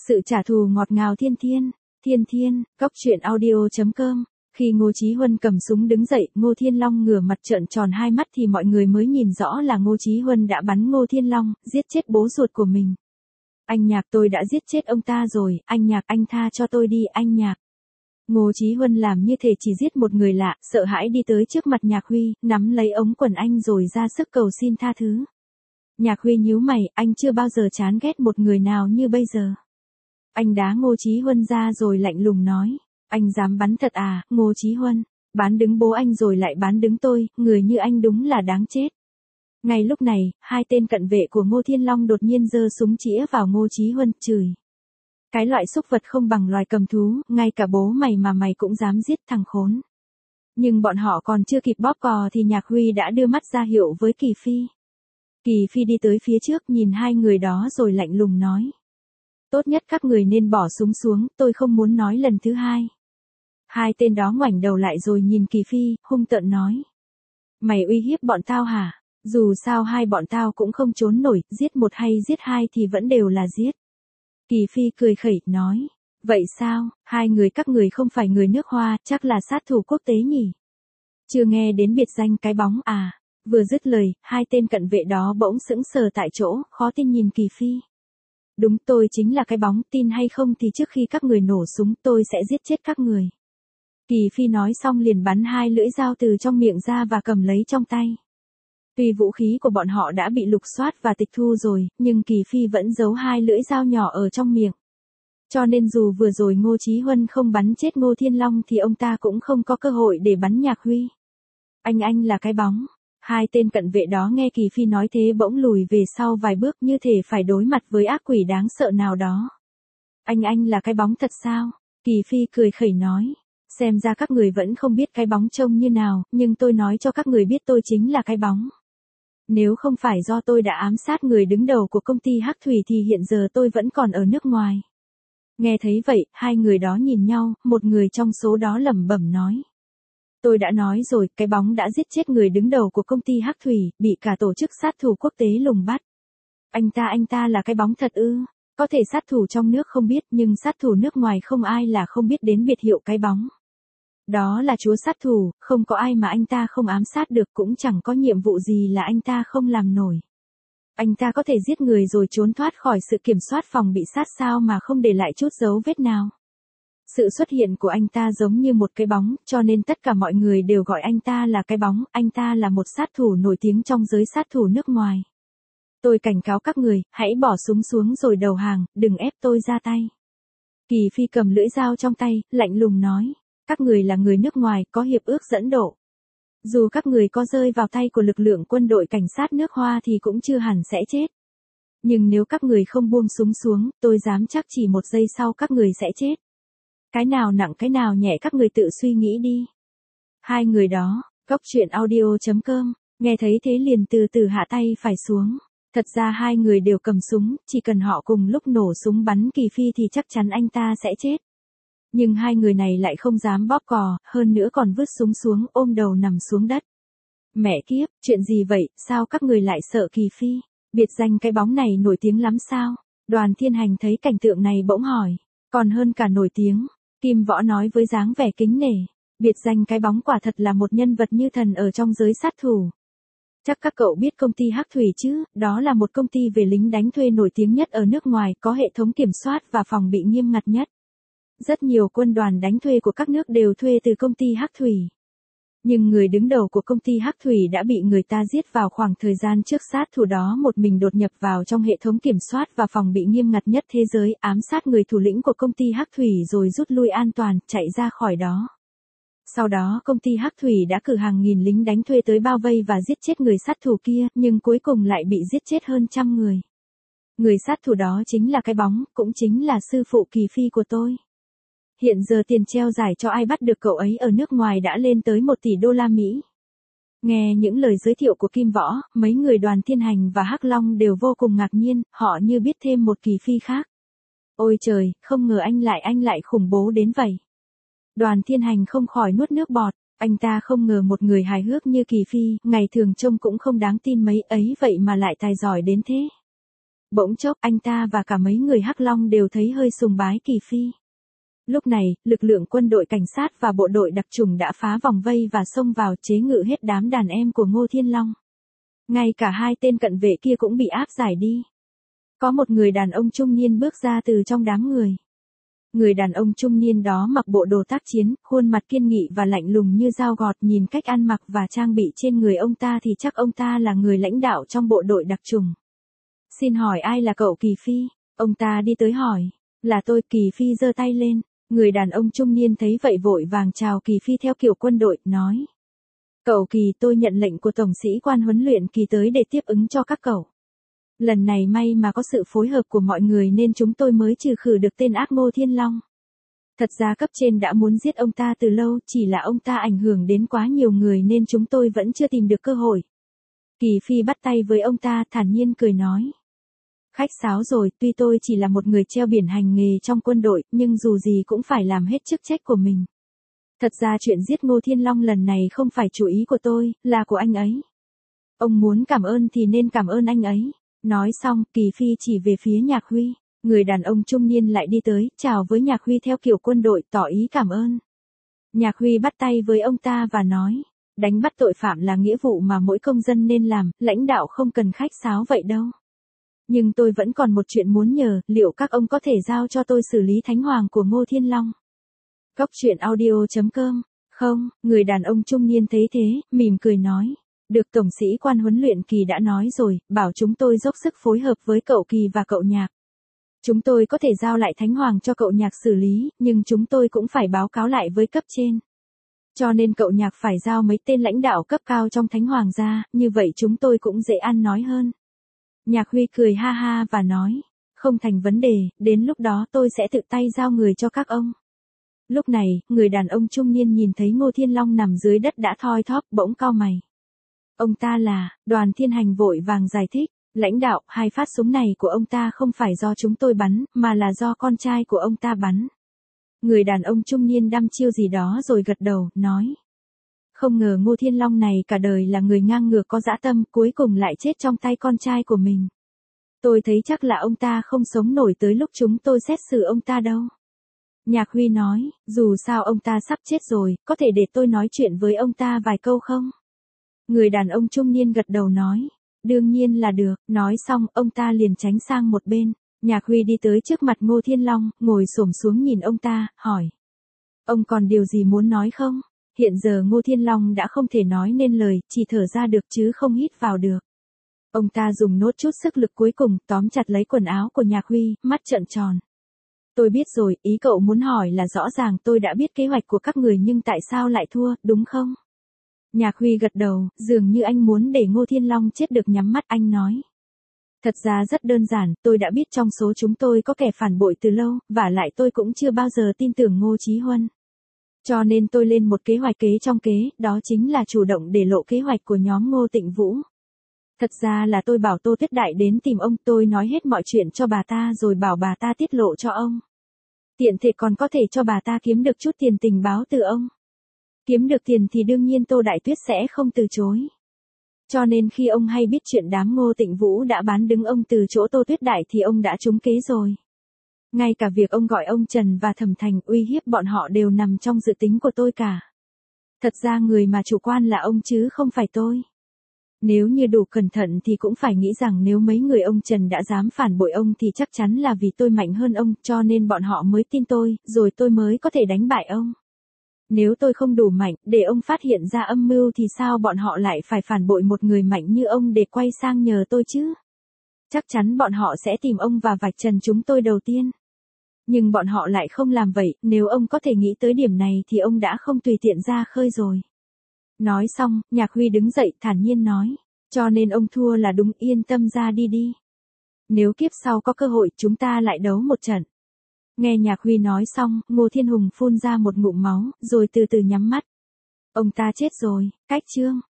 Sự trả thù ngọt ngào thiên thiên, thiên thiên, cóc truyện audio.com. Khi Ngô Chí Huân cầm súng đứng dậy, Ngô Thiên Long ngửa mặt trợn tròn hai mắt thì mọi người mới nhìn rõ là Ngô Chí Huân đã bắn Ngô Thiên Long, giết chết bố ruột của mình. Anh Nhạc, tôi đã giết chết ông ta rồi, anh Nhạc, anh tha cho tôi đi, anh Nhạc. Ngô Chí Huân làm như thể chỉ giết một người lạ, sợ hãi đi tới trước mặt Nhạc Huy, nắm lấy ống quần anh rồi ra sức cầu xin tha thứ. Nhạc Huy nhíu mày, anh chưa bao giờ chán ghét một người nào như bây giờ. Anh đá Ngô Chí Huân ra rồi lạnh lùng nói, anh dám bắn thật à, Ngô Chí Huân, bán đứng bố anh rồi lại bán đứng tôi, người như anh đúng là đáng chết. Ngay lúc này, hai tên cận vệ của Ngô Thiên Long đột nhiên giơ súng chĩa vào Ngô Chí Huân, chửi. Cái loại súc vật không bằng loài cầm thú, ngay cả bố mày mà mày cũng dám giết, thằng khốn. Nhưng bọn họ còn chưa kịp bóp cò thì Nhạc Huy đã đưa mắt ra hiệu với Kỳ Phi. Kỳ Phi đi tới phía trước nhìn hai người đó rồi lạnh lùng nói. Tốt nhất các người nên bỏ súng xuống, tôi không muốn nói lần thứ hai. Hai tên đó ngoảnh đầu lại rồi nhìn Kỳ Phi, hung tợn nói. Mày uy hiếp bọn tao hả? Dù sao hai bọn tao cũng không trốn nổi, giết một hay giết hai thì vẫn đều là giết. Kỳ Phi cười khẩy, nói. Vậy sao, hai người các người không phải người nước Hoa, chắc là sát thủ quốc tế nhỉ? Chưa nghe đến biệt danh cái bóng à? Vừa dứt lời, hai tên cận vệ đó bỗng sững sờ tại chỗ, khó tin nhìn Kỳ Phi. Đúng, tôi chính là cái bóng, tin hay không thì trước khi các người nổ súng tôi sẽ giết chết các người. Kỳ Phi nói xong liền bắn hai lưỡi dao từ trong miệng ra và cầm lấy trong tay. Tuy vũ khí của bọn họ đã bị lục soát và tịch thu rồi, nhưng Kỳ Phi vẫn giấu hai lưỡi dao nhỏ ở trong miệng. Cho nên dù vừa rồi Ngô Chí Huân không bắn chết Ngô Thiên Long thì ông ta cũng không có cơ hội để bắn Nhạc Huy. Anh là cái bóng. Hai tên cận vệ đó nghe Kỳ Phi nói thế bỗng lùi về sau vài bước như thể phải đối mặt với ác quỷ đáng sợ nào đó. Anh là cái bóng thật sao? Kỳ Phi cười khẩy nói. Xem ra các người vẫn không biết cái bóng trông như nào, nhưng tôi nói cho các người biết tôi chính là cái bóng. Nếu không phải do tôi đã ám sát người đứng đầu của công ty Hắc Thủy thì hiện giờ tôi vẫn còn ở nước ngoài. Nghe thấy vậy, hai người đó nhìn nhau, một người trong số đó lẩm bẩm nói. Tôi đã nói rồi, cái bóng đã giết chết người đứng đầu của công ty Hắc Thủy, bị cả tổ chức sát thủ quốc tế lùng bắt. Anh ta là cái bóng thật ư? Có thể sát thủ trong nước không biết, nhưng sát thủ nước ngoài không ai là không biết đến biệt hiệu cái bóng. Đó là chúa sát thủ, không có ai mà anh ta không ám sát được, cũng chẳng có nhiệm vụ gì là anh ta không làm nổi. Anh ta có thể giết người rồi trốn thoát khỏi sự kiểm soát phòng bị sát sao mà không để lại chút dấu vết nào. Sự xuất hiện của anh ta giống như một cái bóng, cho nên tất cả mọi người đều gọi anh ta là cái bóng, anh ta là một sát thủ nổi tiếng trong giới sát thủ nước ngoài. Tôi cảnh cáo các người, hãy bỏ súng xuống rồi đầu hàng, đừng ép tôi ra tay. Kỳ Phi cầm lưỡi dao trong tay, lạnh lùng nói, các người là người nước ngoài, có hiệp ước dẫn độ. Dù các người có rơi vào tay của lực lượng quân đội cảnh sát nước Hoa thì cũng chưa hẳn sẽ chết. Nhưng nếu các người không buông súng xuống, tôi dám chắc chỉ một giây sau các người sẽ chết. Cái nào nặng cái nào nhẹ các người tự suy nghĩ đi. Hai người đó, cóc truyện audio.com, nghe thấy thế liền từ từ hạ tay phải xuống. Thật ra hai người đều cầm súng, chỉ cần họ cùng lúc nổ súng bắn Kỳ Phi thì chắc chắn anh ta sẽ chết. Nhưng hai người này lại không dám bóp cò, hơn nữa còn vứt súng xuống, ôm đầu nằm xuống đất. Mẹ kiếp, chuyện gì vậy, sao các người lại sợ Kỳ Phi? Biệt danh cái bóng này nổi tiếng lắm sao? Đoàn Thiên Hành thấy cảnh tượng này bỗng hỏi. Còn hơn cả nổi tiếng, Kim Võ nói với dáng vẻ kính nể. Biệt danh cái bóng quả thật là một nhân vật như thần ở trong giới sát thủ. Chắc các cậu biết công ty Hắc Thủy chứ, đó là một công ty về lính đánh thuê nổi tiếng nhất ở nước ngoài, có hệ thống kiểm soát và phòng bị nghiêm ngặt nhất. Rất nhiều quân đoàn đánh thuê của các nước đều thuê từ công ty Hắc Thủy. Nhưng người đứng đầu của công ty Hắc Thủy đã bị người ta giết vào khoảng thời gian trước, sát thủ đó một mình đột nhập vào trong hệ thống kiểm soát và phòng bị nghiêm ngặt nhất thế giới, ám sát người thủ lĩnh của công ty Hắc Thủy rồi rút lui an toàn, chạy ra khỏi đó. Sau đó công ty Hắc Thủy đã cử hàng nghìn lính đánh thuê tới bao vây và giết chết người sát thủ kia, nhưng cuối cùng lại bị giết chết hơn 100 người. Người sát thủ đó chính là cái bóng, cũng chính là sư phụ Kỳ Phi của tôi. Hiện giờ tiền treo giải cho ai bắt được cậu ấy ở nước ngoài đã lên tới 1 tỷ đô la Mỹ. Nghe những lời giới thiệu của Kim Võ, mấy người Đoàn Thiên Hành và Hắc Long đều vô cùng ngạc nhiên, họ như biết thêm một Kỳ Phi khác. Ôi trời, không ngờ anh lại khủng bố đến vậy. Đoàn Thiên Hành không khỏi nuốt nước bọt, anh ta không ngờ một người hài hước như Kỳ Phi, ngày thường trông cũng không đáng tin mấy ấy vậy mà lại tài giỏi đến thế. Bỗng chốc anh ta và cả mấy người Hắc Long đều thấy hơi sùng bái Kỳ Phi. Lúc này, lực lượng quân đội cảnh sát và bộ đội đặc chủng đã phá vòng vây và xông vào chế ngự hết đám đàn em của Ngô Thiên Long. Ngay cả hai tên cận vệ kia cũng bị áp giải đi. Có một người đàn ông trung niên bước ra từ trong đám người. Người đàn ông trung niên đó mặc bộ đồ tác chiến, khuôn mặt kiên nghị và lạnh lùng như dao gọt, nhìn cách ăn mặc và trang bị trên người ông ta thì chắc ông ta là người lãnh đạo trong bộ đội đặc chủng. Xin hỏi ai là cậu Kỳ Phi? Ông ta đi tới hỏi. Là tôi. Kỳ Phi giơ tay lên. Người đàn ông trung niên thấy vậy vội vàng chào Kỳ Phi theo kiểu quân đội, nói. Cậu Kỳ, tôi nhận lệnh của Tổng sĩ quan huấn luyện Kỳ tới để tiếp ứng cho các cậu. Lần này may mà có sự phối hợp của mọi người nên chúng tôi mới trừ khử được tên ác Ngô Thiên Long. Thật ra cấp trên đã muốn giết ông ta từ lâu, chỉ là ông ta ảnh hưởng đến quá nhiều người nên chúng tôi vẫn chưa tìm được cơ hội. Kỳ Phi bắt tay với ông ta, thản nhiên cười nói. Khách sáo rồi, tuy tôi chỉ là một người treo biển hành nghề trong quân đội, nhưng dù gì cũng phải làm hết chức trách của mình. Thật ra chuyện giết Ngô Thiên Long lần này không phải chủ ý của tôi, là của anh ấy. Ông muốn cảm ơn thì nên cảm ơn anh ấy. Nói xong, Kỳ Phi chỉ về phía Nhạc Huy. Người đàn ông trung niên lại đi tới, chào với Nhạc Huy theo kiểu quân đội, tỏ ý cảm ơn. Nhạc Huy bắt tay với ông ta và nói. Đánh bắt tội phạm là nghĩa vụ mà mỗi công dân nên làm, lãnh đạo không cần khách sáo vậy đâu. Nhưng tôi vẫn còn một chuyện muốn nhờ, liệu các ông có thể giao cho tôi xử lý thánh hoàng của Ngô Thiên Long? Cốc truyện audio.com. Không, người đàn ông trung niên thấy thế, mỉm cười nói. Được Tổng sĩ quan huấn luyện Kỳ đã nói rồi, bảo chúng tôi dốc sức phối hợp với cậu Kỳ và cậu Nhạc. Chúng tôi có thể giao lại thánh hoàng cho cậu Nhạc xử lý, nhưng chúng tôi cũng phải báo cáo lại với cấp trên. Cho nên cậu Nhạc phải giao mấy tên lãnh đạo cấp cao trong thánh hoàng ra, như vậy chúng tôi cũng dễ ăn nói hơn. Nhạc Huy cười ha ha và nói, không thành vấn đề, đến lúc đó tôi sẽ tự tay giao người cho các ông. Lúc này, người đàn ông trung niên nhìn thấy Ngô Thiên Long nằm dưới đất đã thoi thóp, bỗng cau mày. Ông ta là, Đoàn Thiên Hành vội vàng giải thích, lãnh đạo, 2 phát súng này của ông ta không phải do chúng tôi bắn, mà là do con trai của ông ta bắn. Người đàn ông trung niên đăm chiêu gì đó rồi gật đầu, nói. Không ngờ Ngô Thiên Long này cả đời là người ngang ngược có dã tâm, cuối cùng lại chết trong tay con trai của mình. Tôi thấy chắc là ông ta không sống nổi tới lúc chúng tôi xét xử ông ta đâu. Nhạc Huy nói, dù sao ông ta sắp chết rồi, có thể để tôi nói chuyện với ông ta vài câu không? Người đàn ông trung niên gật đầu nói, đương nhiên là được. Nói xong, ông ta liền tránh sang một bên. Nhạc Huy đi tới trước mặt Ngô Thiên Long, ngồi xổm xuống nhìn ông ta, hỏi. Ông còn điều gì muốn nói không? Hiện giờ Ngô Thiên Long đã không thể nói nên lời, chỉ thở ra được chứ không hít vào được. Ông ta dùng nốt chút sức lực cuối cùng, tóm chặt lấy quần áo của Nhạc Huy, mắt trợn tròn. Tôi biết rồi, ý cậu muốn hỏi là rõ ràng tôi đã biết kế hoạch của các người nhưng tại sao lại thua, đúng không? Nhạc Huy gật đầu, dường như anh muốn để Ngô Thiên Long chết được nhắm mắt, anh nói. Thật ra rất đơn giản, tôi đã biết trong số chúng tôi có kẻ phản bội từ lâu, vả lại tôi cũng chưa bao giờ tin tưởng Ngô Chí Huân. Cho nên tôi lên một kế hoạch kế trong kế, đó chính là chủ động để lộ kế hoạch của nhóm Ngô Tịnh Vũ. Thật ra là tôi bảo Tô Tuyết Đại đến tìm ông, tôi nói hết mọi chuyện cho bà ta rồi bảo bà ta tiết lộ cho ông. Tiện thể còn có thể cho bà ta kiếm được chút tiền tình báo từ ông. Kiếm được tiền thì đương nhiên Tô Đại Tuyết sẽ không từ chối. Cho nên khi ông hay biết chuyện đám Ngô Tịnh Vũ đã bán đứng ông từ chỗ Tô Tuyết Đại thì ông đã trúng kế rồi. Ngay cả việc ông gọi ông Trần và Thẩm Thành uy hiếp bọn họ đều nằm trong dự tính của tôi cả. Thật ra người mà chủ quan là ông chứ không phải tôi. Nếu như đủ cẩn thận thì cũng phải nghĩ rằng nếu mấy người ông Trần đã dám phản bội ông thì chắc chắn là vì tôi mạnh hơn ông, cho nên bọn họ mới tin tôi, rồi tôi mới có thể đánh bại ông. Nếu tôi không đủ mạnh, để ông phát hiện ra âm mưu thì sao bọn họ lại phải phản bội một người mạnh như ông để quay sang nhờ tôi chứ? Chắc chắn bọn họ sẽ tìm ông và vạch trần chúng tôi đầu tiên. Nhưng bọn họ lại không làm vậy, nếu ông có thể nghĩ tới điểm này thì ông đã không tùy tiện ra khơi rồi. Nói xong, Nhạc Huy đứng dậy thản nhiên nói, cho nên ông thua là đúng, yên tâm ra đi đi. Nếu kiếp sau có cơ hội chúng ta lại đấu một trận. Nghe Nhạc Huy nói xong, Ngô Thiên Hùng phun ra một ngụm máu, rồi từ từ nhắm mắt. Ông ta chết rồi, cách chương.